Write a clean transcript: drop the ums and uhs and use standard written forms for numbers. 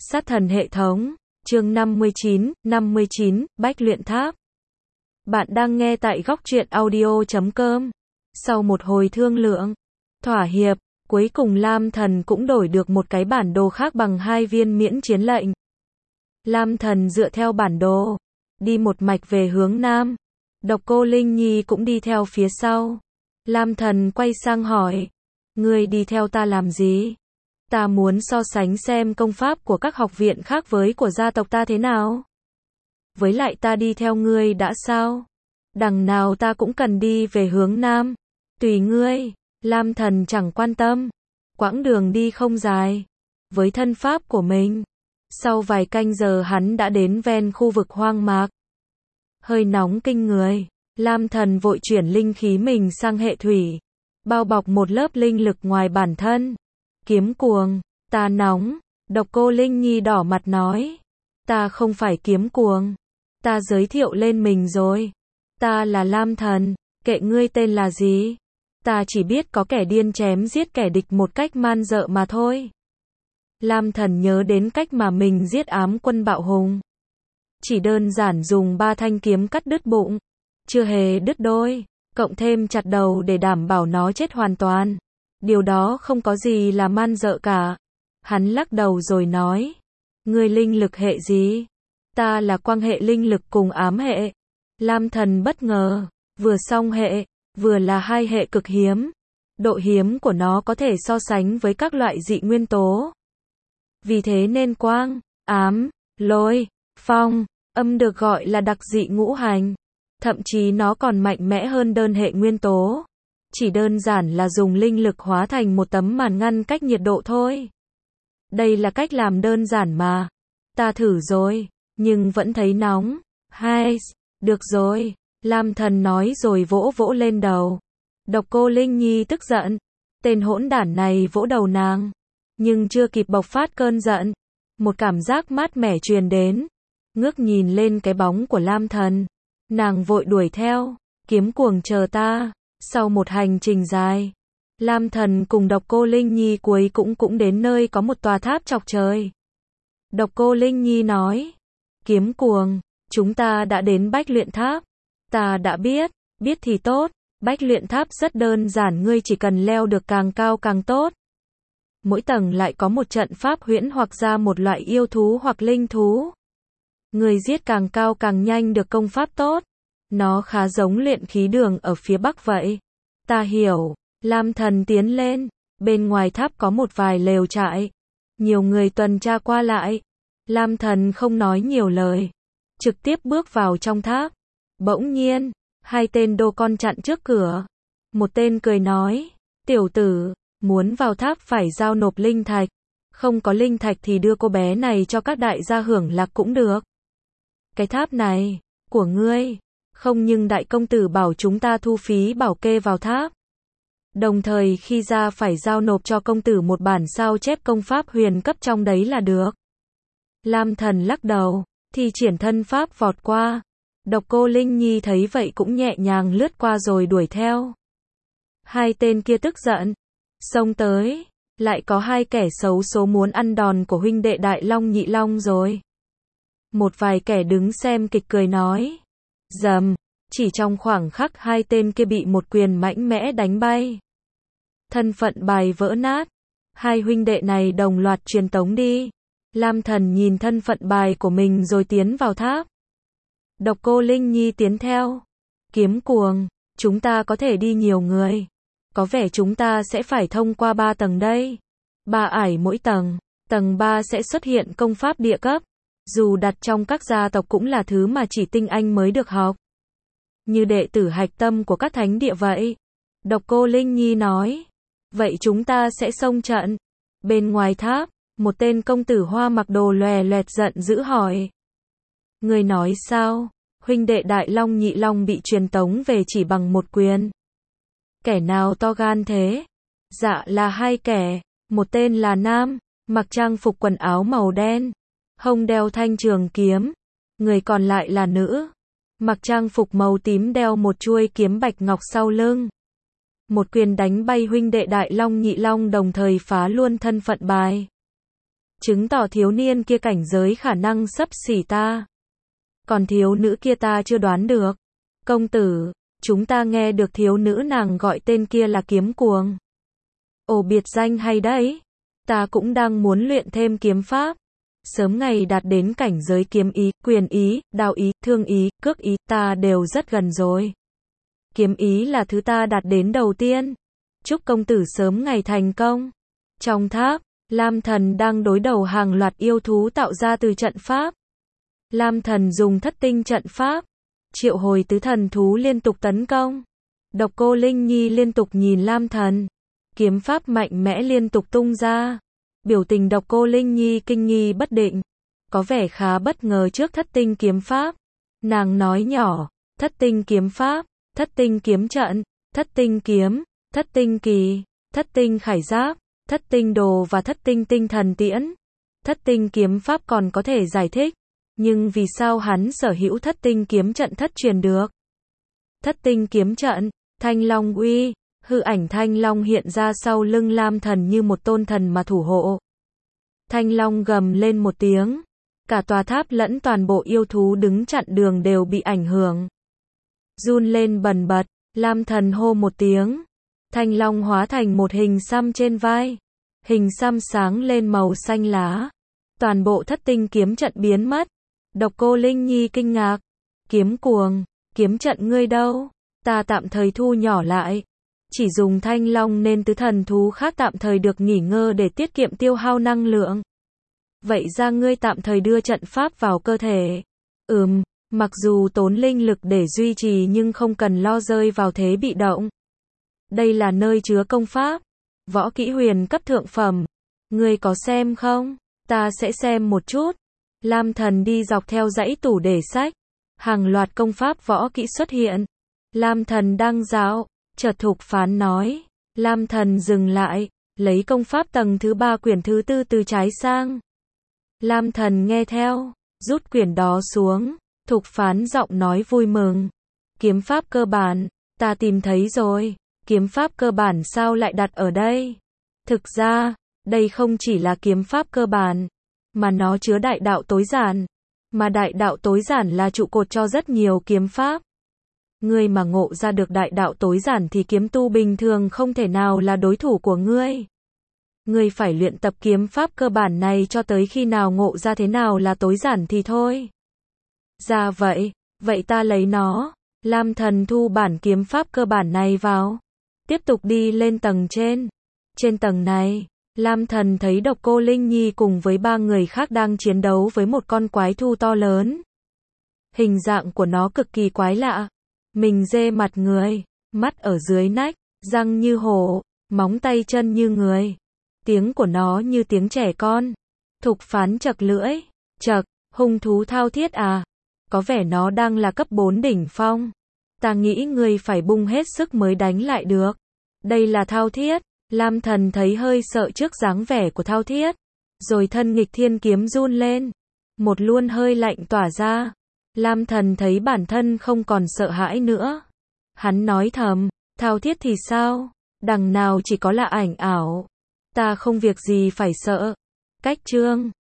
Sát thần hệ thống, chương 59, Bách luyện tháp. Bạn đang nghe tại góc truyện audio.com. Sau một hồi thương lượng, thỏa hiệp, cuối cùng Lam Thần cũng đổi được một cái bản đồ khác bằng 2 viên miễn chiến lệnh. Lam Thần dựa theo bản đồ, đi một mạch về hướng Nam. Độc Cô Linh Nhi cũng đi theo phía sau. Lam Thần quay sang hỏi, ngươi đi theo ta làm gì? Ta muốn so sánh xem công pháp của các học viện khác với của gia tộc ta thế nào. Với lại ta đi theo ngươi đã sao? Đằng nào ta cũng cần đi về hướng Nam. Tùy ngươi. Lam Thần chẳng quan tâm. Quãng đường đi không dài. Với thân pháp của mình, sau vài canh giờ hắn đã đến ven khu vực hoang mạc. Hơi nóng kinh người. Lam Thần vội chuyển linh khí mình sang hệ thủy, bao bọc một lớp linh lực ngoài bản thân. Kiếm cuồng, ta nóng. Độc Cô Linh Nhi đỏ mặt nói, ta không phải kiếm cuồng. Ta giới thiệu lên mình rồi. Ta là Lam Thần, kệ ngươi tên là gì. Ta chỉ biết có kẻ điên chém giết kẻ địch một cách man dợ mà thôi. Lam Thần nhớ đến cách mà mình giết ám quân bạo hùng. Chỉ đơn giản dùng 3 thanh kiếm cắt đứt bụng, chưa hề đứt đôi, cộng thêm chặt đầu để đảm bảo nó chết hoàn toàn. Điều đó không có gì là man dợ cả. Hắn lắc đầu rồi nói, ngươi linh lực hệ gì? Ta là quang hệ linh lực cùng ám hệ. Lam Thần bất ngờ, vừa song hệ, vừa là 2 hệ cực hiếm. Độ hiếm của nó có thể so sánh với các loại dị nguyên tố. Vì thế nên quang, ám, lôi, phong, âm được gọi là đặc dị ngũ hành. Thậm chí nó còn mạnh mẽ hơn đơn hệ nguyên tố. Chỉ đơn giản là dùng linh lực hóa thành một tấm màn ngăn cách nhiệt độ thôi. Đây là cách làm đơn giản mà. Ta thử rồi, nhưng vẫn thấy nóng. Hai, được rồi. Lam Thần nói rồi vỗ vỗ lên đầu. Độc Cô Linh Nhi tức giận. Tên hỗn đản này vỗ đầu nàng. Nhưng chưa kịp bộc phát cơn giận, một cảm giác mát mẻ truyền đến. Ngước nhìn lên cái bóng của Lam Thần, nàng vội đuổi theo. Kiếm cuồng chờ ta. Sau một hành trình dài, Lam Thần cùng Độc Cô Linh Nhi cuối cũng đến nơi có một tòa tháp chọc trời. Độc Cô Linh Nhi nói, kiếm cuồng, chúng ta đã đến Bách luyện tháp. Ta đã biết thì tốt. Bách luyện tháp rất đơn giản, ngươi chỉ cần leo được càng cao càng tốt. Mỗi tầng lại có một trận pháp huyễn hoặc ra một loại yêu thú hoặc linh thú. Người giết càng cao càng nhanh được công pháp tốt. Nó khá giống luyện khí đường ở phía Bắc vậy. Ta hiểu. Lam Thần tiến lên. Bên ngoài tháp có một vài lều trại. Nhiều người tuần tra qua lại. Lam Thần không nói nhiều lời, trực tiếp bước vào trong tháp. Bỗng nhiên, 2 tên đô con chặn trước cửa. Một tên cười nói, tiểu tử, muốn vào tháp phải giao nộp linh thạch. Không có linh thạch thì đưa cô bé này cho các đại gia hưởng lạc cũng được. Cái tháp này, của ngươi. Không, nhưng đại công tử bảo chúng ta thu phí bảo kê vào tháp. Đồng thời khi ra phải giao nộp cho công tử một bản sao chép công pháp huyền cấp trong đấy là được. Lam Thần lắc đầu, thì triển thân pháp vọt qua. Độc Cô Linh Nhi thấy vậy cũng nhẹ nhàng lướt qua rồi đuổi theo. 2 tên kia tức giận, xông tới. Lại có 2 kẻ xấu số muốn ăn đòn của huynh đệ Đại Long Nhị Long rồi. Một vài kẻ đứng xem kịch cười nói, dầm. Chỉ trong khoảng khắc 2 tên kia bị một quyền mạnh mẽ đánh bay. Thân phận bài vỡ nát. 2 huynh đệ này đồng loạt truyền tống đi. Lam Thần nhìn thân phận bài của mình rồi tiến vào tháp. Độc Cô Linh Nhi tiến theo. Kiếm cuồng, chúng ta có thể đi nhiều người. Có vẻ chúng ta sẽ phải thông qua 3 tầng đây. 3 ải mỗi tầng. Tầng 3 sẽ xuất hiện công pháp địa cấp. Dù đặt trong các gia tộc cũng là thứ mà chỉ tinh anh mới được học. Như đệ tử hạch tâm của các thánh địa vậy. Độc Cô Linh Nhi nói. Vậy chúng ta sẽ xông trận. Bên ngoài tháp, một tên công tử hoa mặc đồ lòe loẹt giận dữ hỏi. Người nói sao? Huynh đệ Đại Long Nhị Long bị truyền tống về chỉ bằng một quyền. Kẻ nào to gan thế? Dạ là 2 kẻ. Một tên là nam, mặc trang phục quần áo màu đen, hông đeo thanh trường kiếm. Người còn lại là nữ, mặc trang phục màu tím đeo một chuôi kiếm bạch ngọc sau lưng. Một quyền đánh bay huynh đệ Đại Long Nhị Long, đồng thời phá luôn thân phận bài. chứng tỏ thiếu niên kia cảnh giới khả năng xấp xỉ ta. Còn thiếu nữ kia ta chưa đoán được. Công tử, chúng ta nghe được thiếu nữ nàng gọi tên kia là Kiếm Cuồng. Ồ, biệt danh hay đấy. Ta cũng đang muốn luyện thêm kiếm pháp. Sớm ngày đạt đến cảnh giới kiếm ý, quyền ý, đao ý, thương ý, cước ý, ta đều rất gần rồi. Kiếm ý là thứ ta đạt đến đầu tiên. Chúc công tử sớm ngày thành công. Trong tháp, Lam Thần đang đối đầu hàng loạt yêu thú tạo ra từ trận pháp. Lam Thần dùng thất tinh trận pháp, triệu hồi tứ thần thú liên tục tấn công. Độc Cô Linh Nhi liên tục nhìn Lam Thần. Kiếm pháp mạnh mẽ liên tục tung ra. Biểu tình Độc Cô Linh Nhi kinh nghi bất định. Có vẻ khá bất ngờ trước thất tinh kiếm pháp. Nàng nói nhỏ, thất tinh kiếm pháp, thất tinh kiếm trận, thất tinh kiếm, thất tinh kỳ, thất tinh khải giáp, thất tinh đồ và thất tinh tinh thần tiễn. Thất tinh kiếm pháp còn có thể giải thích. Nhưng vì sao hắn sở hữu thất tinh kiếm trận thất truyền được? Thất tinh kiếm trận, Thanh Long uy, hư ảnh Thanh Long hiện ra sau lưng Lam Thần như một tôn thần mà thủ hộ. Thanh Long gầm lên một tiếng. Cả tòa tháp lẫn toàn bộ yêu thú đứng chặn đường đều bị ảnh hưởng. Run lên bần bật, Lam Thần hô một tiếng. Thanh Long hóa thành một hình xăm trên vai. Hình xăm sáng lên màu xanh lá. Toàn bộ thất tinh kiếm trận biến mất. Độc Cô Linh Nhi kinh ngạc. Kiếm Cuồng, kiếm trận ngươi đâu? Ta tạm thời thu nhỏ lại. Chỉ dùng Thanh Long nên tứ thần thú khác tạm thời được nghỉ ngơi để tiết kiệm tiêu hao năng lượng. Vậy ra ngươi tạm thời đưa trận pháp vào cơ thể. Mặc dù tốn linh lực để duy trì nhưng không cần lo rơi vào thế bị động. Đây là nơi chứa công pháp. Võ kỹ huyền cấp thượng phẩm. Ngươi có xem không? Ta sẽ xem một chút. Lam Thần đi dọc theo dãy tủ để sách. Hàng loạt công pháp võ kỹ xuất hiện. Lam Thần đang dạo. Chợt Thục Phán nói. Lam Thần dừng lại. Lấy công pháp tầng thứ 3 quyển thứ 4 từ trái sang. Lam Thần nghe theo. Rút quyển đó xuống. Thục Phán giọng nói vui mừng. Kiếm pháp cơ bản. Ta tìm thấy rồi. Kiếm pháp cơ bản sao lại đặt ở đây? Thực ra, đây không chỉ là kiếm pháp cơ bản, mà nó chứa đại đạo tối giản. Mà đại đạo tối giản là trụ cột cho rất nhiều kiếm pháp. Ngươi mà ngộ ra được đại đạo tối giản thì kiếm tu bình thường không thể nào là đối thủ của ngươi. Ngươi phải luyện tập kiếm pháp cơ bản này cho tới khi nào ngộ ra thế nào là tối giản thì thôi. Ra vậy, vậy ta lấy nó. Lam Thần thu bản kiếm pháp cơ bản này vào. Tiếp tục đi lên tầng trên. Trên tầng này, Lam Thần thấy Độc Cô Linh Nhi cùng với 3 người khác đang chiến đấu với một con quái thú to lớn. Hình dạng của nó cực kỳ quái lạ. Mình dê mặt người, mắt ở dưới nách, răng như hổ, móng tay chân như người. Tiếng của nó như tiếng trẻ con. Thục Phán chật lưỡi. Chật, hung thú thao thiết à? Có vẻ nó đang là cấp 4 đỉnh phong. Ta nghĩ ngươi phải bung hết sức mới đánh lại được. Đây là thao thiết. Lam Thần thấy hơi sợ trước dáng vẻ của thao thiết. Rồi thân nghịch thiên kiếm run lên. Một luồng hơi lạnh tỏa ra. Lam Thần thấy bản thân không còn sợ hãi nữa. Hắn nói thầm, thao thiết thì sao? Đằng nào chỉ có là ảnh ảo. Ta không việc gì phải sợ. Cách chương